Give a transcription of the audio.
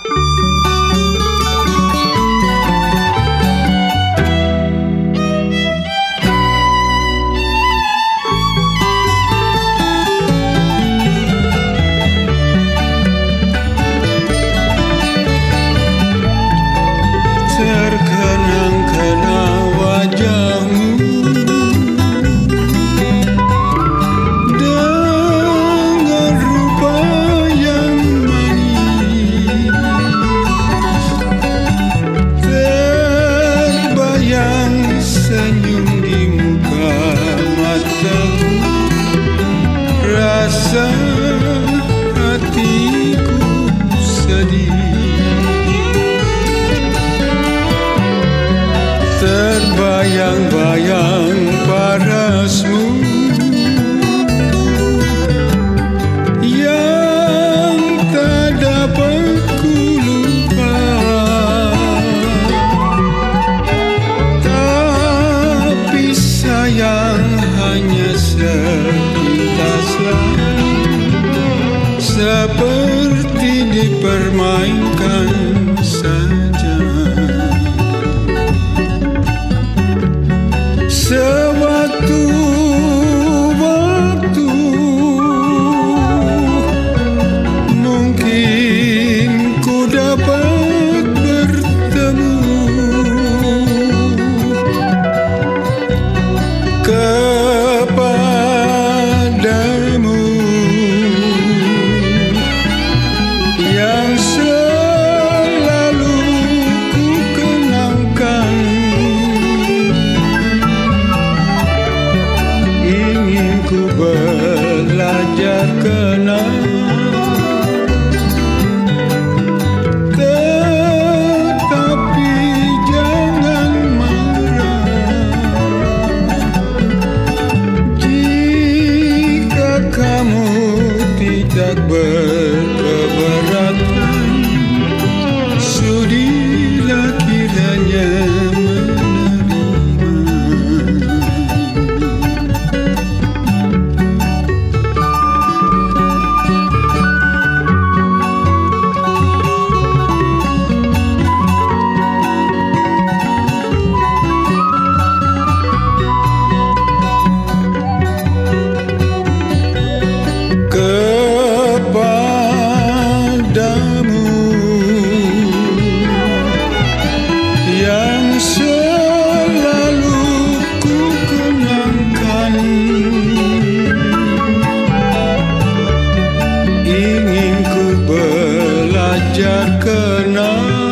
Terkenang-kenang wajahmu dengan rupa yang manis, terbayang senyum di muka mataku, rasa hatiku sedih. Terbayang-bayang parasmu yang tak dapat ku lupa, tapi sayang hanya sepintaslah, seperti dipermainkan saja. Sewaktu-waktu mungkin ku dapat bertemu kepadamu yang selalu ku kenangkan. Ingin ku belajar kenal, tetapi jangan marah jika kamu tidak berkeberatan. Sudilah kiranya kepadamu yang selalu ku kenangkan. Ingin ku belajar kenal,